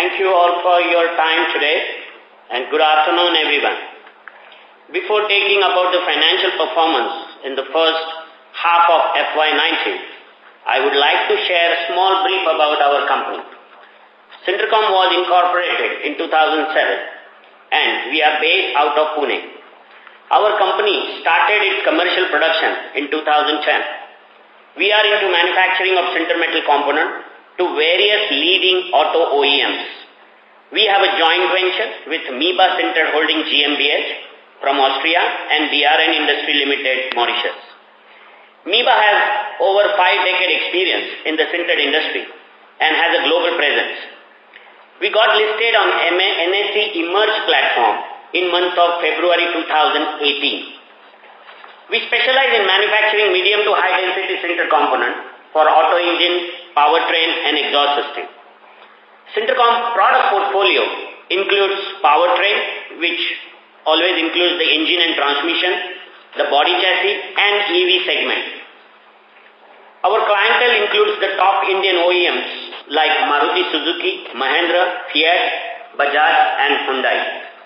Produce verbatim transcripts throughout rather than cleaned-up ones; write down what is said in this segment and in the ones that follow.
Thank you all for your time today and good afternoon everyone. Before taking about the financial performance in the first half of F Y nineteen, I would like to share a small brief about our company. Syntercom was incorporated in two thousand seven and we are based out of Pune. Our company started its commercial production in two thousand ten. We are into manufacturing of sinter metal component to various leading auto O E Ms. We have a joint venture with Miba Sinter Holding G m B H from Austria and B R N Industry Limited, Mauritius. Miba has over five decade experience in the sintered industry and has a global presence. We got listed on N S E Emerge platform in month of February two thousand eighteen. We specialize in manufacturing medium to high density sinter component for auto engine, powertrain and exhaust system. Syntercom product portfolio includes powertrain, which always includes the engine and transmission, the body chassis and E V segment. Our clientele includes the top Indian O E Ms like Maruti Suzuki, Mahindra, Fiat, Bajaj and Hyundai.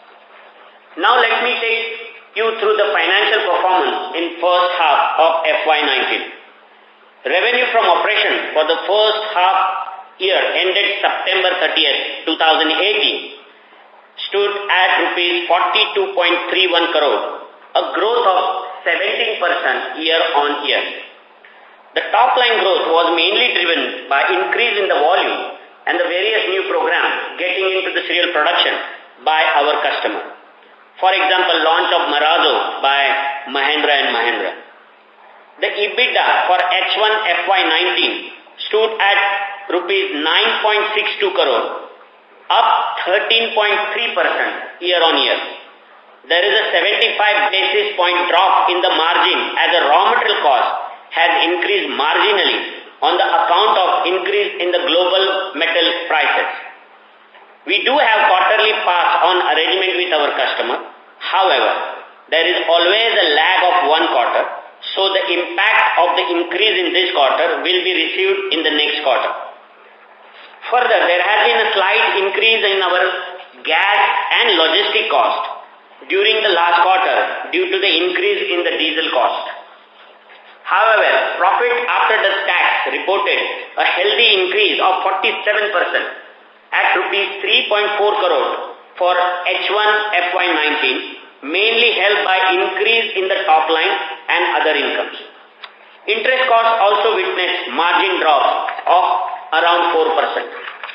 Now let me take you through the financial performance in first half of F Y nineteen. Revenue from operation for the first half year ended September thirtieth, two thousand eighteen stood at rupees forty-two point three one crore, a growth of seventeen percent year on year. The top line growth was mainly driven by increase in the volume and the various new programs getting into the serial production by our customer. For example, launch of Marazzo by Mahindra and Mahindra. The EBITDA for H one F Y nineteen stood at rupees nine point six two crore, up thirteen point three percent year on year. There is a seventy-five basis point drop in the margin as the raw material cost has increased marginally on the account of increase in the global metal prices. We do have quarterly pass-on arrangement with our customer. However, there is always a lag of one quarter, so the impact of the increase in this quarter will be received in the next quarter. Further, there has been a slight increase in our gas and logistic cost during the last quarter due to the increase in the diesel cost. However, profit after the tax reported a healthy increase of forty-seven percent at rupees three point four crore for H one F Y nineteen, mainly helped by increase in the top line and other incomes. Interest costs also witnessed margin drop of around four percent.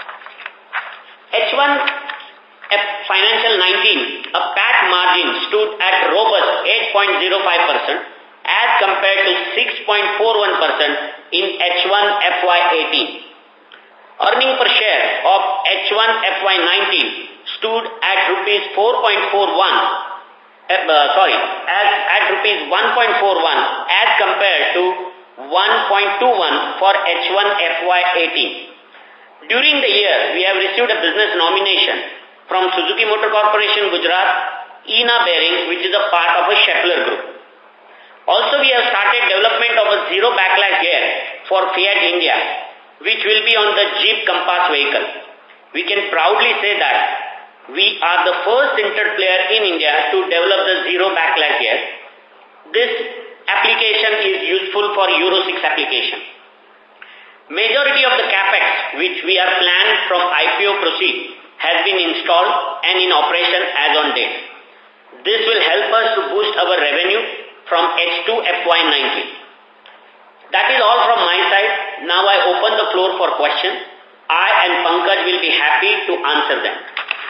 H one F financial nineteen, a P A T margin stood at robust eight point zero five percent as compared to six point four one percent in H one F Y eighteen. Earning per share of H one F Y nineteen stood at rupees four point four one, uh, sorry, as at rupees one point four one as compared to one point two one for H one F Y eighteen. During the year, we have received a business nomination from Suzuki Motor Corporation, Gujarat, E N A Bearings, which is a part of a Schaeffler Group. Also, we have started development of a zero backlash gear for Fiat India, which will be on the Jeep Compass vehicle. We can proudly say that we are the first sintered player in India to develop the zero backlash gear. This application is useful for Euro six application. Majority of the capex which we are planned from I P O proceed has been installed and in operation as on date. This will help us to boost our revenue from H two F Y nineteen. That is all from my side. Now I open the floor for questions. I and Pankaj will be happy to answer them.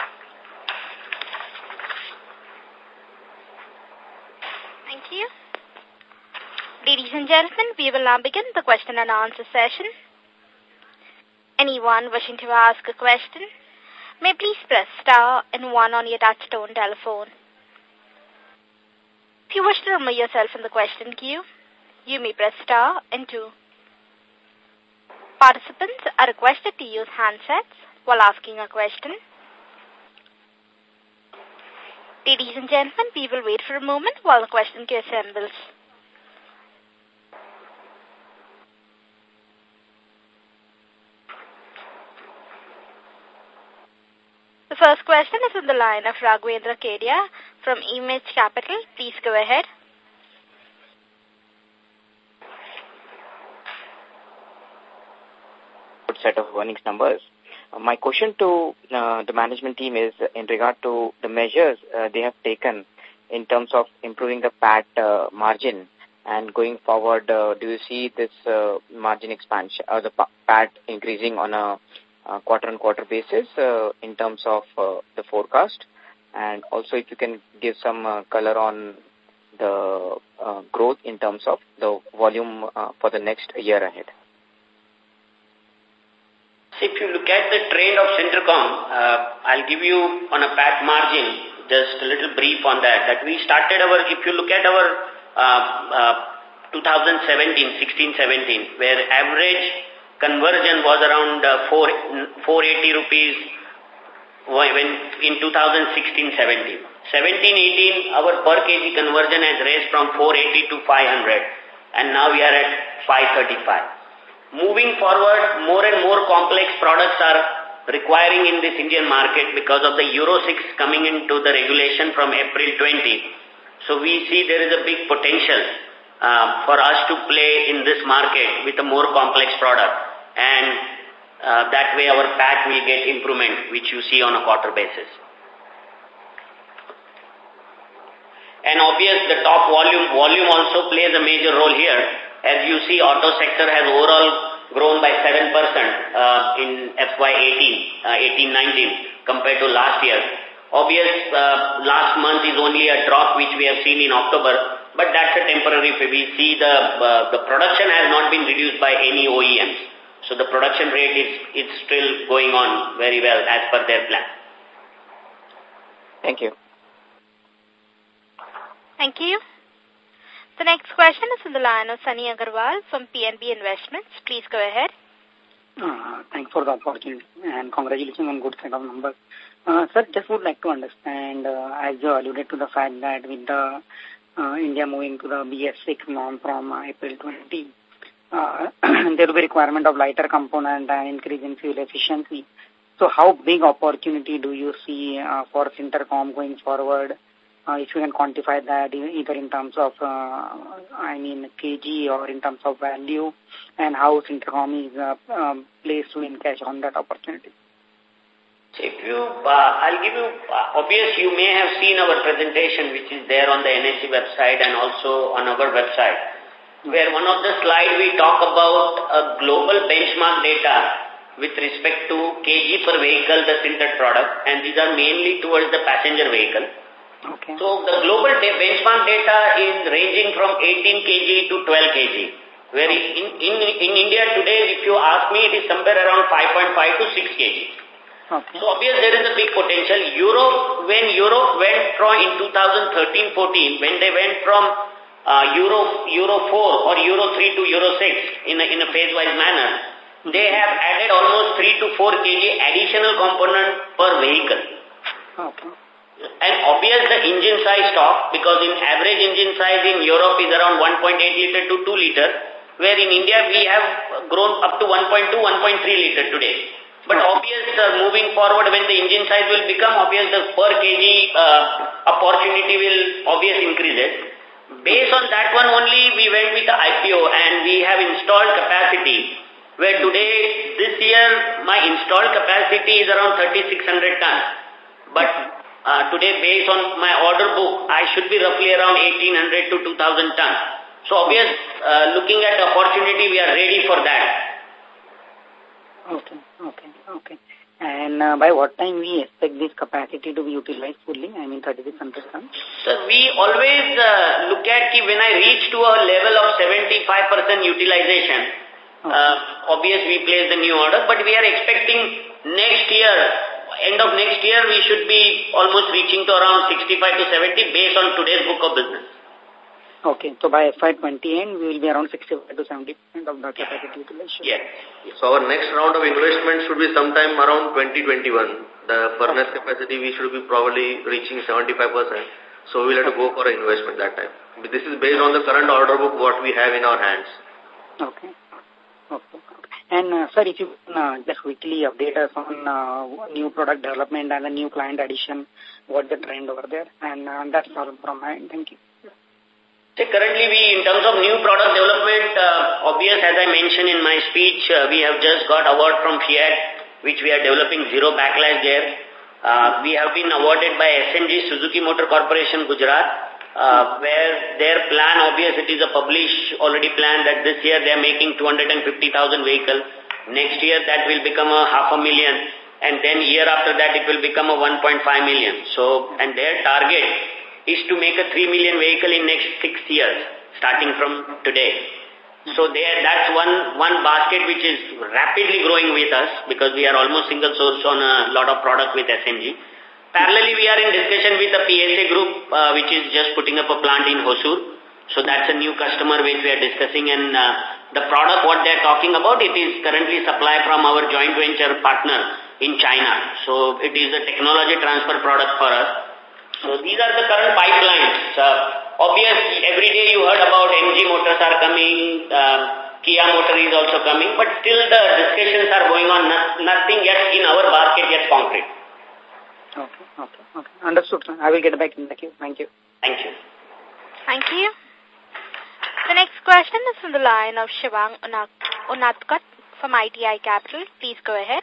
Thank you. Ladies and gentlemen, we will now begin the question and answer session. Anyone wishing to ask a question may please press star and one on your touchtone telephone. If you wish to remove yourself from the question queue, you may press star and two. Participants are requested to use handsets while asking a question. Ladies and gentlemen, we will wait for a moment while the question queue assembles. The first question is on the line of Raghavendra Kedia from Image Capital. Please go ahead. Good set of earnings numbers. Uh, my question to uh, the management team is in regard to the measures uh, they have taken in terms of improving the P A T uh, margin, and going forward, uh, do you see this uh, margin expansion or the P A T increasing on a Uh, quarter-on-quarter basis uh, in terms of uh, the forecast? And also if you can give some uh, color on the uh, growth in terms of the volume uh, for the next year ahead. If you look at the trend of Centricom, uh, I'll give you on a P A T margin just a little brief on that. That we started our, if you look at our uh, uh, twenty seventeen, sixteen, seventeen, where average conversion was around uh, four, four eighty rupees when in two thousand sixteen, seventeen. seventeen, eighteen, our per kg conversion has raised from four eighty to five hundred, and now we are at five thirty-five. Moving forward, more and more complex products are requiring in this Indian market because of the Euro six coming into the regulation from April twentieth. So we see there is a big potential uh, for us to play in this market with a more complex product. And uh, that way our P A T will get improvement, which you see on a quarter basis. And obvious, the top volume, volume also plays a major role here. As you see, auto sector has overall grown by seven percent uh, in F Y eighteen, uh, eighteen nineteen compared to last year. Obvious, uh, last month is only a drop which we have seen in October, but that's a temporary. We see the, uh, the production has not been reduced by any O E Ms. So the production rate is it's still going on very well as per their plan. Thank you. Thank you. The next question is on the line of Sunny Agarwal from P N B Investments. Please go ahead. Uh, thanks for the opportunity and congratulations on good set of numbers. Uh, sir, just would like to understand, uh, as you alluded to the fact that with the uh, India moving to the B S six norm from uh, April twentieth, uh, there will be requirement of lighter component and increase in fuel efficiency. So how big opportunity do you see uh, for Centricom going forward? Uh, if you can quantify that either in terms of, uh, I mean, kg or in terms of value, and how Centricom is uh, um, placed to encash on that opportunity. So if you, uh, I'll give you, uh, obvious you may have seen our presentation which is there on the N S E website and also on our website, where one of the slides we talk about a global benchmark data with respect to kg per vehicle, the sintered product, and these are mainly towards the passenger vehicle. Okay. So the global benchmark data is ranging from eighteen kilograms to twelve kilograms, where in, in, in India today, if you ask me, it is somewhere around five point five to six kilograms. Okay. So obviously there is a big potential. Europe, when Europe went from in two thousand thirteen fourteen, when they went from uh, Euro, Euro four or Euro three to Euro six in a, in a phase-wise manner, they have added almost three to four kilograms additional component per vehicle. Okay. And obvious the engine size stock, because in average engine size in Europe is around one point eight liter to two liter, where in India we have grown up to one point two, one point three liter today. But obvious uh, moving forward when the engine size will become, obvious the per kg uh, opportunity will obvious increase it. Based on that one only we went with the I P O and we have installed capacity, where today this year my installed capacity is around thirty-six hundred tons. But Uh, today, based on my order book, I should be roughly around eighteen hundred to two thousand tons. So, obvious, uh, looking at the opportunity, we are ready for that. Okay, okay, okay. And uh, by what time we expect this capacity to be utilized fully? I mean, thirty-six hundred tons? So, we always uh, look at ki when I reach to a level of seventy-five percent utilization, okay. uh, obvious we place the new order, but we are expecting next year, end of next year, we should be almost reaching to around sixty-five to seventy based on today's book of business. Okay, so by F Y twenty end, we will be around sixty-five to seventy percent of the capacity utilization. Yes. So our next round of investment should be sometime around twenty twenty-one. The furnace okay. capacity, we should be probably reaching seventy-five percent. So we will have to go for an investment that time. But this is based on the current order book, what we have in our hands. Okay. Okay. Okay. And, uh, sir, if you can uh, just quickly update us on uh, new product development and the new client addition, what's the trend over there? And uh, that's all from my end. Thank you. So currently, we, in terms of new product development, uh, obvious, as I mentioned in my speech, uh, we have just got award from Fiat, which we are developing zero backlash there. Uh, we have been awarded by S M G Suzuki Motor Corporation, Gujarat, uh, where their plan, obvious, it is a published already plan that this year they are making two hundred fifty thousand vehicles. Next year, that will become a half a million. And then year after that, it will become a one point five million. So, and their target is to make a three million vehicle in next six years, starting from today. So there, that's one, one basket which is rapidly growing with us because we are almost single source on a lot of product with S M G. Parallelly, we are in discussion with the P S A group, uh, which is just putting up a plant in Hosur. So that's a new customer which we are discussing, and uh, the product what they are talking about, it is currently supplied from our joint venture partner in China. So it is a technology transfer product for us. So these are the current pipelines. Uh, obviously, every day you heard about M G motors are coming, uh, Kia motor is also coming, but still the discussions are going on. No, nothing yet in our basket yet concrete. Okay, okay, okay. Understood, sir. I will get back in the queue. Thank you. Thank you. Thank you. The next question is from the line of Shivang Unatkat from I T I Capital. Please go ahead.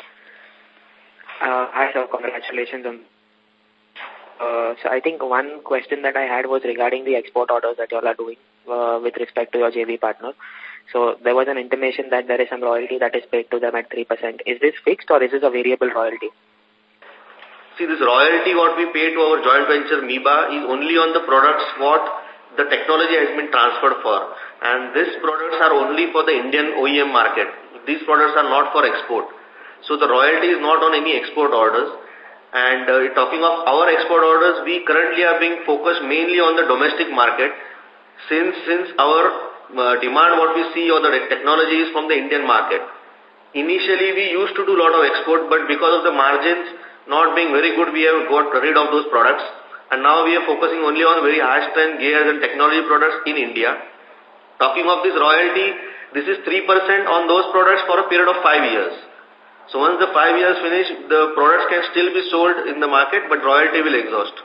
Uh, hi, sir. Congratulations on Uh, so I think one question that I had was regarding the export orders that you all are doing uh, with respect to your J V partner. So there was an intimation that there is some royalty that is paid to them at three percent. Is this fixed or is this a variable royalty? See, this royalty what we pay to our joint venture M I B A is only on the products what the technology has been transferred for. And these products are only for the Indian O E M market. These products are not for export. So the royalty is not on any export orders. And uh, talking of our export orders, we currently are being focused mainly on the domestic market since since our uh, demand what we see on the technology is from the Indian market. Initially, we used to do a lot of export, but because of the margins not being very good, we have got rid of those products. And now we are focusing only on very high-strength gears and technology products in India. Talking of this royalty, this is three percent on those products for a period of five years. So once the five years finish, the products can still be sold in the market, but royalty will exhaust.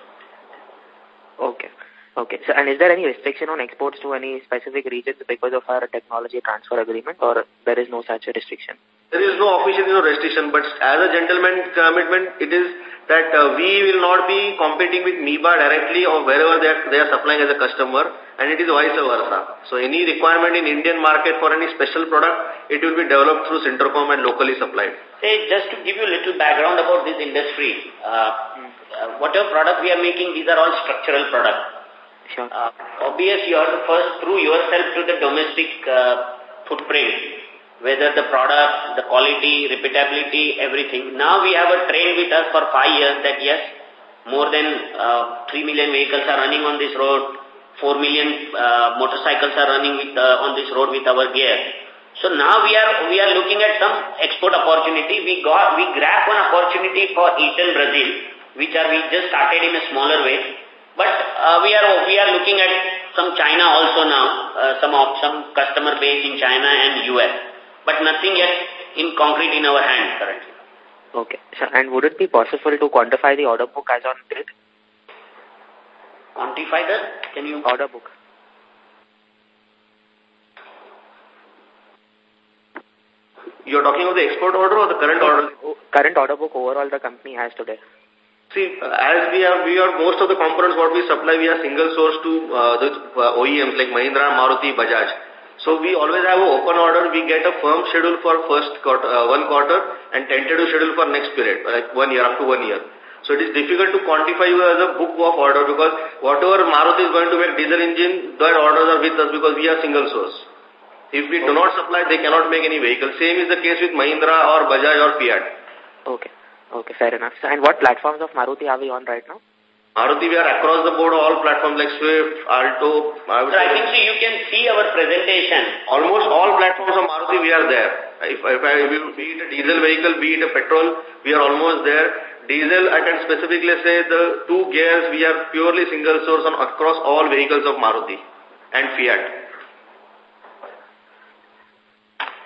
Okay. Okay. So, and is there any restriction on exports to any specific regions because of our technology transfer agreement, or there is no such a restriction? There is no official you know, restriction, but as a gentleman commitment, it is that uh, we will not be competing with M I B A directly or wherever they are, they are supplying as a customer, and it is vice versa. So any requirement in Indian market for any special product, it will be developed through Centrocom and locally supplied. Say, just to give you a little background about this industry, uh, uh, whatever product we are making, these are all structural products. Sure. Uh, obviously, you have to first prove yourself to the domestic uh, footprint, whether the product, the quality, repeatability, everything. Now we have a trend with us for five years that yes, more than uh, three million vehicles are running on this road, four million uh, motorcycles are running with uh, on this road with our gear. So now we are we are looking at some export opportunity. We got we grabbed one opportunity for Eaton Brazil, which are we just started in a smaller way. But uh, we are we are looking at some China also now, uh, some of some customer base in China and U S. But nothing yet in concrete in our hand currently. Okay. So, and would it be possible to quantify the order book as on date? Quantify the? Can you? Order book. You are talking of the export order or the current order? Current order book overall the company has today. See, as we have, we are most of the components what we supply, we are single source to uh, the uh, O E Ms like Mahindra, Maruti, Bajaj. So we always have an open order. We get a firm schedule for first quarter, uh, one quarter and tentative schedule for next period, like one year, up to one year. So it is difficult to quantify you as a book of order because whatever Maruti is going to make diesel engine, their orders are with us because we are single source. If we do not supply, they cannot make any vehicle. Same is the case with Mahindra or Bajaj or Fiat. Okay. Okay, fair enough. So, and what platforms of Maruti are we on right now? Maruti, we are across the board, all platforms like Swift, Alto. I, so I think so you can see our presentation. Almost all platforms of Maruti, we are there. If, if I, be it a diesel vehicle, be it a petrol, we are almost there. Diesel, I can specifically say the two gears, we are purely single source on across all vehicles of Maruti and Fiat.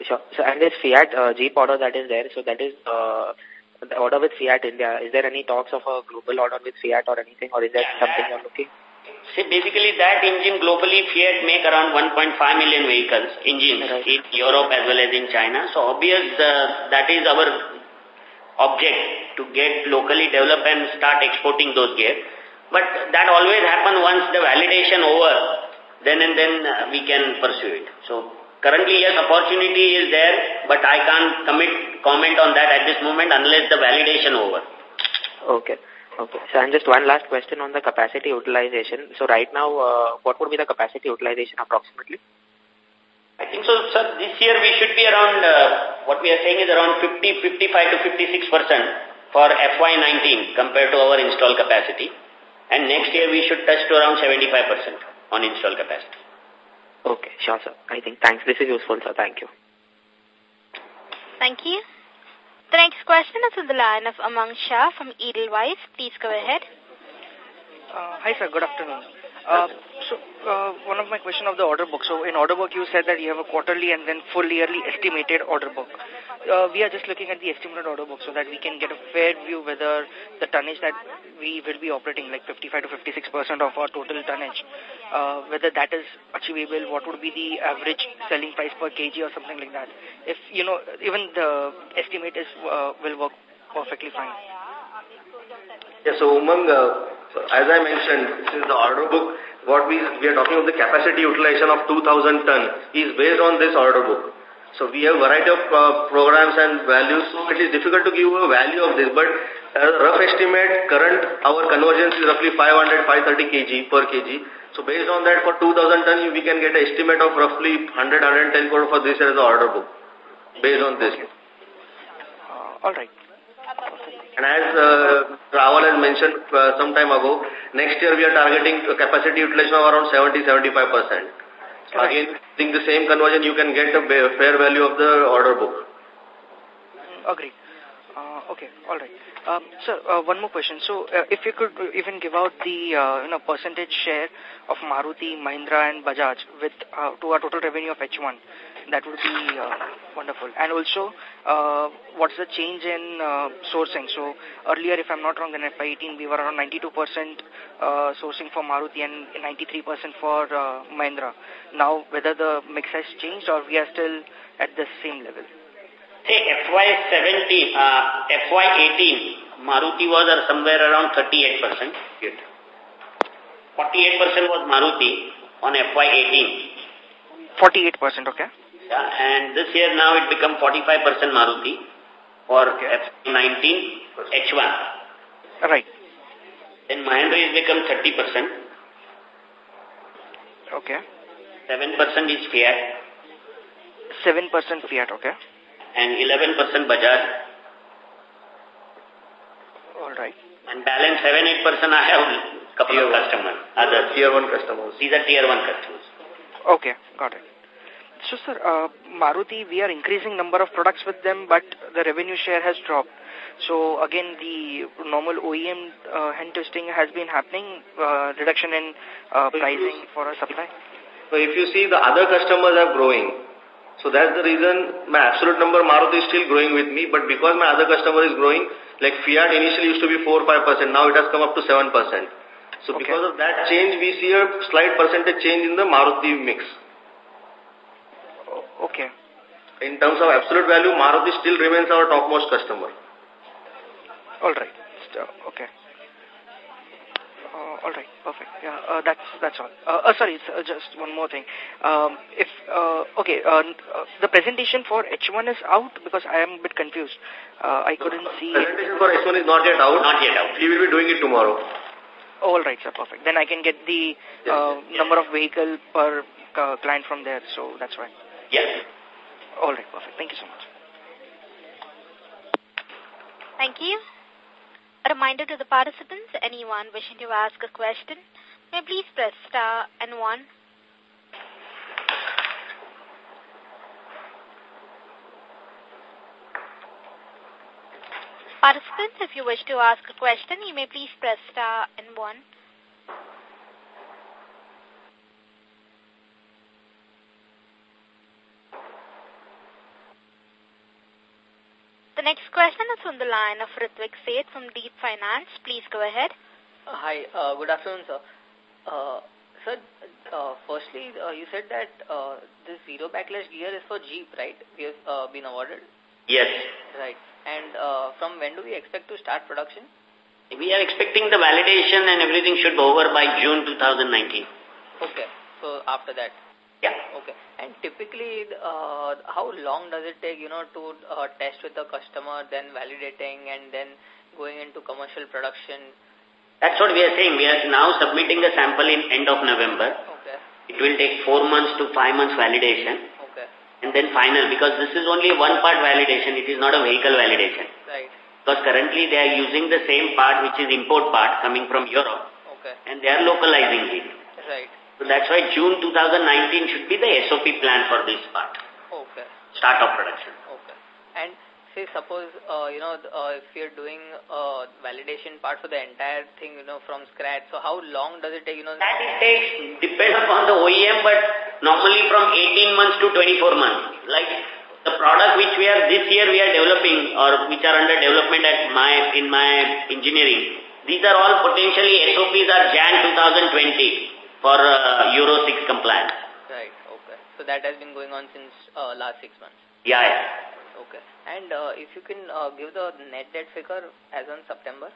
Sure. So, and this Fiat uh, Jeep order that is there, so that is uh, the order with Fiat India. Is there any talks of a global order with Fiat or anything, or is that Yeah, something that- you're looking? See, basically that engine globally, Fiat make around one point five million vehicles, engines, Right. in Europe as well as in China. So obvious, uh, that is our object to get locally developed and start exporting those gears. But that always happen once the validation over, then and then uh, we can pursue it. So currently, yes, opportunity is there, but I can't commit, comment on that at this moment unless the validation over. Okay. Okay. So, and just one last question on the capacity utilization. So, right now, uh, what would be the capacity utilization approximately? I think so, sir, this year we should be around, uh, what we are saying is around fifty, fifty-five to fifty-six percent for F Y nineteen compared to our install capacity. And next year we should touch to around seventy-five percent on install capacity. Okay, sure, sir. I think, thanks. This is useful, sir. Thank you. Thank you. The next question is on the line of Amang Shah from Edelweiss. Please go ahead. Uh, hi, sir. Good afternoon. Uh, so, uh, one of my question of the order book. So, in order book, you said that you have a quarterly and then full yearly estimated order book. Uh, we are just looking at the estimated order book so that we can get a fair view whether the tonnage that we will be operating, like fifty-five to fifty-six percent of our total tonnage, uh, whether that is achievable, what would be the average selling price per kg or something like that. If, you know, even the estimate is uh, will work perfectly fine. Yeah, so Umang, uh, as I mentioned, since the order book, what we we are talking of the capacity utilization of two thousand ton is based on this order book. So we have variety of uh, programs and values, so it is difficult to give a value of this, but as a rough estimate, current our conversion is roughly five hundred to five thirty kg per kg. So based on that, for two thousand ton, we can get an estimate of roughly one hundred to one hundred ten crore for this as the order book, based on this. Uh, all right. And as uh, Rahul has mentioned uh, some time ago, next year we are targeting a capacity utilization of around seventy to seventy-five percent. So right. again, using the same conversion, you can get a fair value of the order book. Mm, agree. Uh, okay, all right. Um, so, uh, one more question. So, uh, if you could even give out the uh, you know percentage share of Maruti, Mahindra, and Bajaj with uh, to our total revenue of H one, that would be uh, wonderful. And also, uh, what's the change in uh, sourcing? So, earlier, if I'm not wrong, in F Y eighteen, we were around ninety-two percent uh, sourcing for Maruti and ninety-three percent for uh, Mahindra. Now, whether the mix has changed or we are still at the same level? Say F Y seventeen, uh, F Y eighteen, Maruti was uh, somewhere around thirty-eight percent. forty-eight percent was Maruti on F Y eighteen. forty-eight percent, okay. Yeah, and this year now it become forty-five percent Maruti for okay. F Y nineteen H one. Right. Then Mahindra is become thirty percent. Okay. seven percent is Fiat. seven percent Fiat, okay. And eleven percent Bajaj. All right. And balance seven to eight percent I have couple Tier of one. customers. Others. Tier one customers. These are tier one customers. Okay, got it. So, sir, uh, Maruti, we are increasing number of products with them, but the revenue share has dropped. So, again, the normal O E M uh, hand testing has been happening, uh, reduction in uh, pricing for a supply. So if you see, the other customers are growing. So that's the reason my absolute number Maruti is still growing with me, but because my other customer is growing, like Fiat initially used to be four to five percent, now it has come up to seven percent. So okay. because of that change, we see a slight percentage change in the Maruti mix. Okay. In terms of absolute value, Maruti still remains our topmost customer. All right. Okay. Uh, all right. Perfect. Yeah. Uh, that's that's all. Uh, uh, sorry. Uh, just one more thing. Um, if uh, okay, uh, uh, the presentation for H one is out because I am a bit confused. Uh, I couldn't see. Presentation for H one is not yet out. Not yet out. We will be doing it tomorrow. All right, sir. Perfect. Then I can get the uh, yes. number of vehicle per uh, client from there. So that's fine. Yes. All right. Perfect. Thank you so much. Thank you. A reminder to the participants, anyone wishing to ask a question, may please press star and one. Participants, if you wish to ask a question, you may please press star and one. next question is from the line of Ritvik Seth from Deep Finance. Please go ahead. Uh, hi, uh, good afternoon, sir. Uh, sir, uh, firstly, uh, you said that uh, this zero backlash gear is for Jeep, right? We have uh, been awarded? Yes. Right. And uh, from when do we expect to start production? We are expecting the validation and everything should be over by June two thousand nineteen. Okay. So after that? Yeah. Okay. And typically, uh, how long does it take, you know, to uh, test with the customer, then validating, and then going into commercial production? That's what we are saying. We are now submitting the sample in end of November. Okay. It will take four months to five months validation. Okay. And then final, because this is only one part validation. It is not a vehicle validation. Right. Because currently they are using the same part, which is import part coming from Europe. Okay. And they are localizing it. Right. So that's why June two thousand nineteen should be the S O P plan for this part. Okay. Start of production. Okay. And say suppose, uh, you know, uh, if you're doing uh, validation part for the entire thing, you know, from scratch, so how long does it take, you know? That it takes, depends upon the O E M, but normally from eighteen months to twenty-four months. Like the product which we are, this year we are developing or which are under development at my, in my engineering, these are all potentially S O Ps are January twenty twenty for uh, Euro six compliance. Right, okay. So that has been going on since uh, last six months. Yeah, yeah. Okay. And uh, if you can uh, give the net debt figure as on September?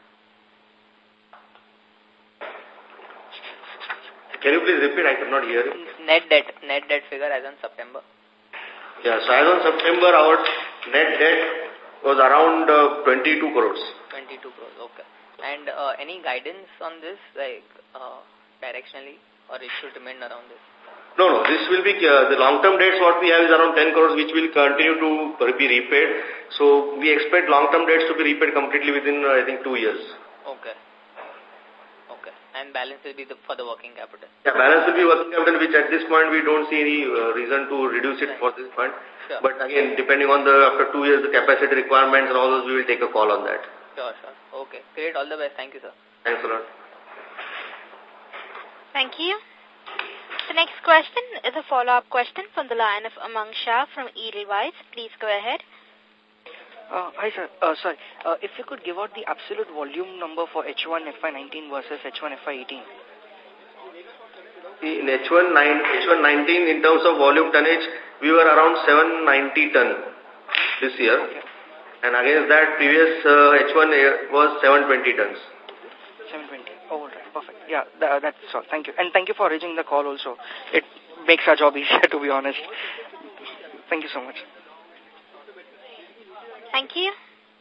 Can you please repeat? I could not hear you. Net debt, net debt figure as on September. Yeah, so as on September, our net debt was around uh, twenty-two crores. twenty-two crores, okay. And uh, any guidance on this, like uh, directionally, or it should remain around this? No, no, this will be, uh, the long-term debts what we have is around ten crores, which will continue to be repaid. So we expect long-term debts to be repaid completely within, uh, I think, two years. Okay. Okay. And balance will be the, for the working capital? Yeah, balance will be working capital, which at this point we don't see any uh, reason to reduce it for this point. Sure. But again, depending on the, after two years, the capacity requirements and all those, we will take a call on that. Sure, sure. Okay. Great. All the best. Thank you, sir. Thanks a lot. Thank you. The next question is a follow-up question from the line of Amang Shah from Edelweiss. Please go ahead. Uh, hi, sir. Uh, sorry. Uh, if you could give out the absolute volume number for H one F Y nineteen versus H one F Y eighteen. In H one nineteen, in terms of volume tonnage, we were around seven ninety ton this year. Okay. And against that, previous uh, H one was seven twenty tons. seven twenty. Oh, all right. Perfect. Yeah, th that's all. Thank you. And thank you for arranging the call also. It makes our job easier, to be honest. Thank you so much. Thank you.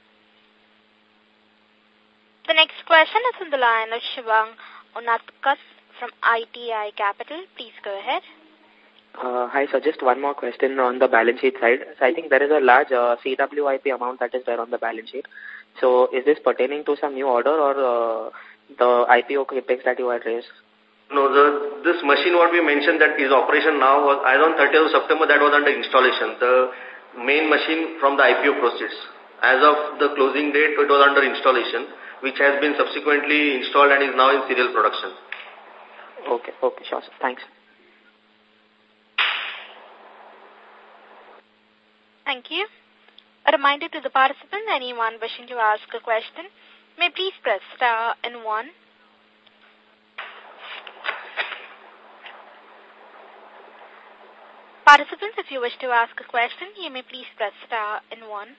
The next question is on the line of Shivang Unatkat from I T I Capital. Please go ahead. Uh, hi, sir. Just one more question on the balance sheet side. So I think there is a large uh, C W I P amount that is there on the balance sheet. So is this pertaining to some new order or uh, the I P O capex that you had raised? No, the, this machine what we mentioned that is operation now, was as on thirtieth of September, that was under installation. The main machine from the I P O proceeds. As of the closing date, it was under installation, which has been subsequently installed and is now in serial production. Okay, okay, sure, sir. Thanks. Thank you. A reminder to the participant, anyone wishing to ask a question, may please press star and one. Participants, if you wish to ask a question, you may please press star and one.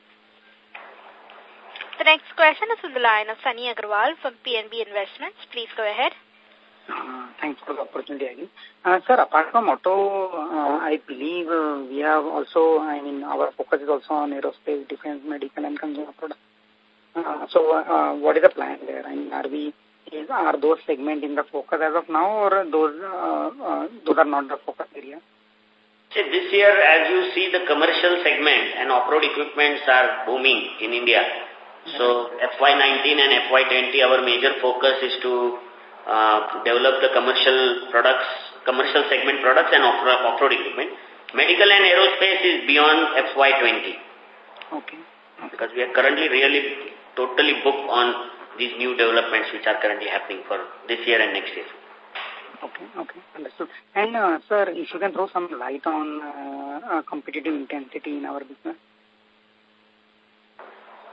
The next question is on the line of Sunny Agarwal from P N B Investments. Please go ahead. Uh, thanks for the opportunity again. Uh, sir, apart from auto, uh, I believe uh, we have also, I mean, our focus is also on aerospace, defense, medical, and consumer products. Uh, so, uh, what is the plan there? I mean, are we, is, are those segments in the focus as of now, or those, uh, uh, those are not the focus area? See, this year, as you see, the commercial segment and off-road equipments are booming in India. So, F Y nineteen and F Y twenty, our major focus is to uh, develop the commercial products, commercial segment products and off-road equipment. Medical and aerospace is beyond F Y twenty. Okay. okay. Because we are currently really totally booked on these new developments which are currently happening for this year and next year. Okay, okay, understood. And, uh, sir, if you can throw some light on uh, uh, competitive intensity in our business.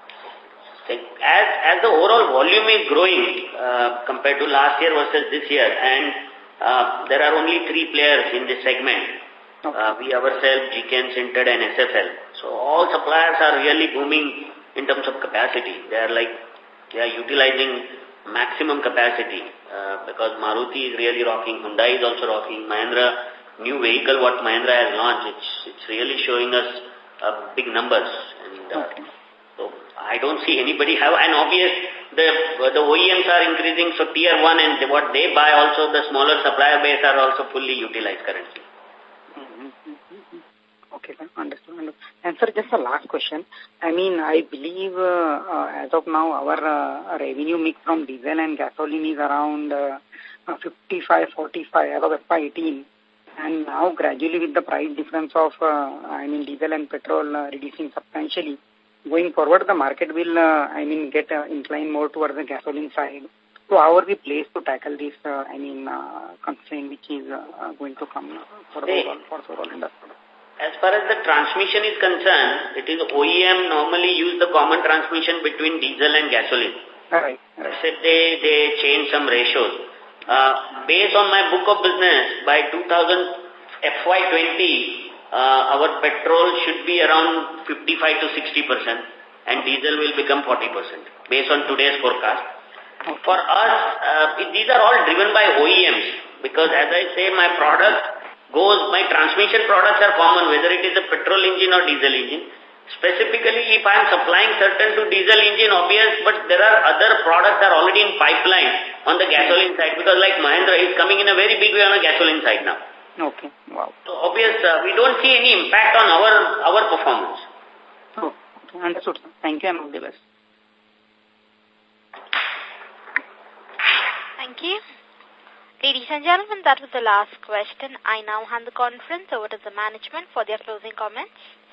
as, as the overall volume is growing uh, compared to last year versus this year, and uh, there are only three players in this segment. Uh, we ourselves, G K N, Sintered and S F L. So all suppliers are really booming in terms of capacity. They are like, they are utilizing maximum capacity uh, because Maruti is really rocking, Hyundai is also rocking, Mahindra, new vehicle what Mahindra has launched, it's, it's really showing us uh, big numbers. And uh, okay. So I don't see anybody have, and obvious, the, the O E Ms are increasing, so tier one and what they buy also, the smaller supplier base are also fully utilized currently. Okay, understood. And sir, just a last question. I mean, I believe uh, uh, as of now, our uh, revenue mix from diesel and gasoline is around uh, fifty-five forty-five as of F Y eighteen. And now gradually with the price difference of, uh, I mean, diesel and petrol uh, reducing substantially, going forward, the market will, uh, I mean, get uh, inclined more towards the gasoline side. So how are we placed to tackle this, uh, I mean, uh, constraint which is uh, going to come for the overall, for the overall industry? As far as the transmission is concerned, it is O E M normally use the common transmission between diesel and gasoline. Right. right. Except they, they change some ratios. Uh, based on my book of business, by two thousand F Y twenty, uh, our petrol should be around fifty-five to sixty percent and diesel will become forty percent based on today's forecast. Okay. For us, uh, it, these are all driven by O E Ms because as I say, my product goes, my transmission products are common, whether it is a petrol engine or diesel engine. Specifically, if I am supplying certain to diesel engine, obvious, but there are other products that are already in pipeline on the gasoline side, because like Mahindra is coming in a very big way on the gasoline side now. Okay, wow. So obvious, uh, we don't see any impact on our, our performance. Oh, okay. Understood. Thank you and all the best. Thank you. Ladies and gentlemen, that was the last question. I now hand the conference over to the management for their closing comments.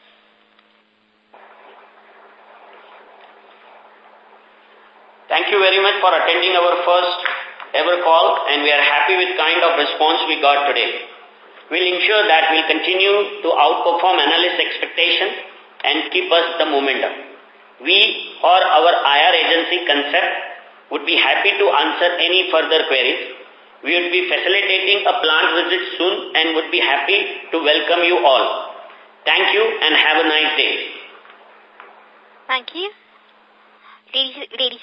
Thank you very much for attending our first ever call, and we are happy with kind of response we got today. We'll ensure that we'll continue to outperform analyst expectations and keep us the momentum. We or our I R agency Concept would be happy to answer any further queries. We would be facilitating a plant visit soon and would be happy to welcome you all. Thank you and have a nice day. Thank you. Ladies, ladies